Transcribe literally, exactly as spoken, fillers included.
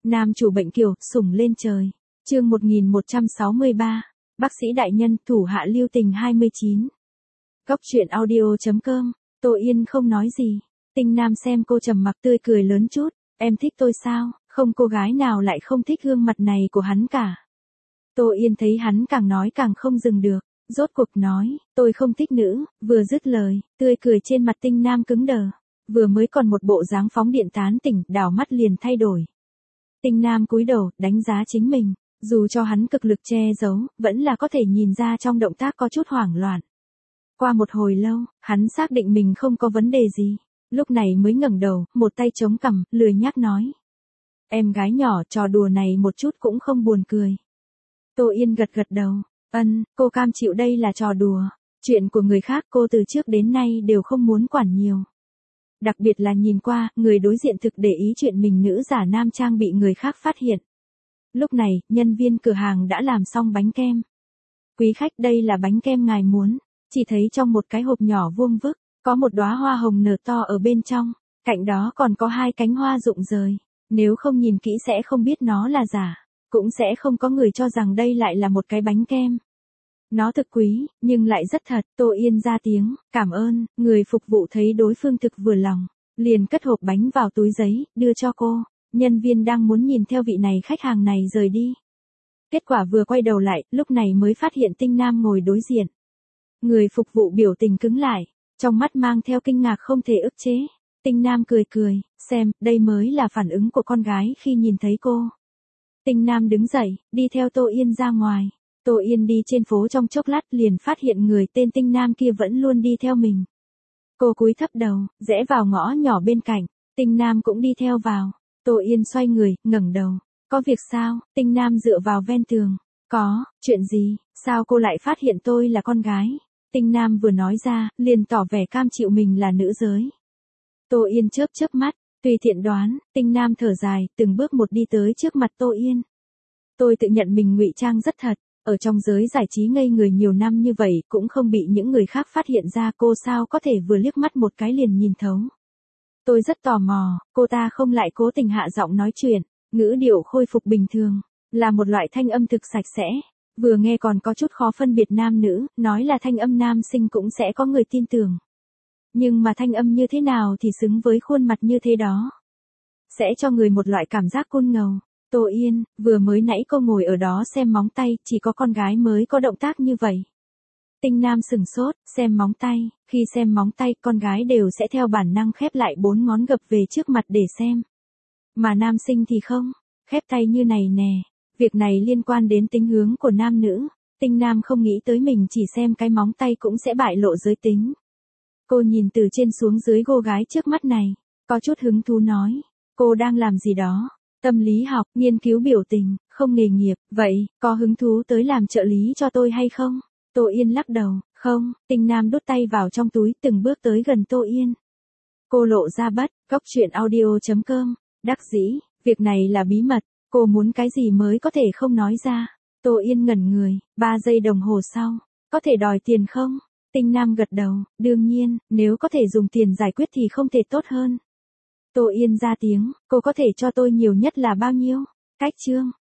Nam chủ bệnh kiều, sủng lên trời. Chương một nghìn một trăm sáu mươi ba. Bác sĩ đại nhân, thủ hạ lưu tình hai mươi chín. Góc truyện audio chấm com. Tô Yên không nói gì. Tinh Nam xem cô trầm mặc tươi cười lớn chút. Em thích tôi sao? Không cô gái nào lại không thích gương mặt này của hắn cả. Tô Yên thấy hắn càng nói càng không dừng được. Rốt cuộc nói, tôi không thích nữ. Vừa dứt lời, tươi cười trên mặt Tinh Nam cứng đờ. Vừa mới còn một bộ dáng phóng điện tán tỉnh, đảo mắt liền thay đổi. Tinh Nam cúi đầu, đánh giá chính mình. Dù cho hắn cực lực che giấu, vẫn là có thể nhìn ra trong động tác có chút hoảng loạn. Qua một hồi lâu, hắn xác định mình không có vấn đề gì. Lúc này mới ngẩng đầu, một tay chống cằm, lười nhác nói. Em gái nhỏ, trò đùa này một chút cũng không buồn cười. Tô Yên gật gật đầu. Ân, cô cam chịu đây là trò đùa. Chuyện của người khác cô từ trước đến nay đều không muốn quản nhiều. Đặc biệt là nhìn qua, người đối diện thực để ý chuyện mình nữ giả nam trang bị người khác phát hiện. Lúc này, nhân viên cửa hàng đã làm xong bánh kem. Quý khách, đây là bánh kem ngài muốn. Chỉ thấy trong một cái hộp nhỏ vuông vức, có một đóa hoa hồng nở to ở bên trong, cạnh đó còn có hai cánh hoa rụng rời. Nếu không nhìn kỹ sẽ không biết nó là giả, cũng sẽ không có người cho rằng đây lại là một cái bánh kem. Nó thực quý, nhưng lại rất thật. Tô Yên ra tiếng, cảm ơn. Người phục vụ thấy đối phương thực vừa lòng, liền cất hộp bánh vào túi giấy, đưa cho cô. Nhân viên đang muốn nhìn theo vị này khách hàng này rời đi. Kết quả vừa quay đầu lại, lúc này mới phát hiện Tinh Nam ngồi đối diện. Người phục vụ biểu tình cứng lại, trong mắt mang theo kinh ngạc không thể ức chế. Tinh Nam cười cười, xem, đây mới là phản ứng của con gái khi nhìn thấy cô. Tinh Nam đứng dậy, đi theo Tô Yên ra ngoài. Tô Yên đi trên phố trong chốc lát liền phát hiện người tên Tinh Nam kia vẫn luôn đi theo mình. Cô cúi thấp đầu, rẽ vào ngõ nhỏ bên cạnh, Tinh Nam cũng đi theo vào. Tô Yên xoay người, ngẩng đầu. Có việc sao? Tinh Nam dựa vào ven tường. Có, chuyện gì? Sao cô lại phát hiện tôi là con gái? Tinh Nam vừa nói ra, liền tỏ vẻ cam chịu mình là nữ giới. Tô Yên chớp chớp mắt, tùy tiện đoán. Tinh Nam thở dài, từng bước một đi tới trước mặt Tô Yên. Tôi tự nhận mình ngụy trang rất thật. Ở trong giới giải trí ngây người nhiều năm như vậy cũng không bị những người khác phát hiện ra, cô sao có thể vừa liếc mắt một cái liền nhìn thấu. Tôi rất tò mò, cô ta không lại cố tình hạ giọng nói chuyện, ngữ điệu khôi phục bình thường, là một loại thanh âm thực sạch sẽ, vừa nghe còn có chút khó phân biệt nam nữ, nói là thanh âm nam sinh cũng sẽ có người tin tưởng. Nhưng mà thanh âm như thế nào thì xứng với khuôn mặt như thế đó. Sẽ cho người một loại cảm giác côn ngầu. Tô Yên, vừa mới nãy cô ngồi ở đó xem móng tay, chỉ có con gái mới có động tác như vậy. Tinh Nam sừng sốt, xem móng tay, khi xem móng tay, con gái đều sẽ theo bản năng khép lại bốn ngón gập về trước mặt để xem. Mà nam sinh thì không, khép tay như này nè, việc này liên quan đến tính hướng của nam nữ. Tinh Nam không nghĩ tới mình chỉ xem cái móng tay cũng sẽ bại lộ giới tính. Cô nhìn từ trên xuống dưới cô gái trước mắt này, có chút hứng thú nói, cô đang làm gì đó? Tâm lý học, nghiên cứu biểu tình, không nghề nghiệp, vậy, có hứng thú tới làm trợ lý cho tôi hay không? Tô Yên lắc đầu, không. Tinh Nam đút tay vào trong túi, từng bước tới gần Tô Yên. Cô lộ ra bắt, góc truyện audio chấm com, đắc dĩ, việc này là bí mật, cô muốn cái gì mới có thể không nói ra. Tô Yên ngẩn người, ba giây đồng hồ sau, có thể đòi tiền không? Tinh Nam gật đầu, đương nhiên, nếu có thể dùng tiền giải quyết thì không thể tốt hơn. Tô Yên ra tiếng, cô có thể cho tôi nhiều nhất là bao nhiêu? Cách chương.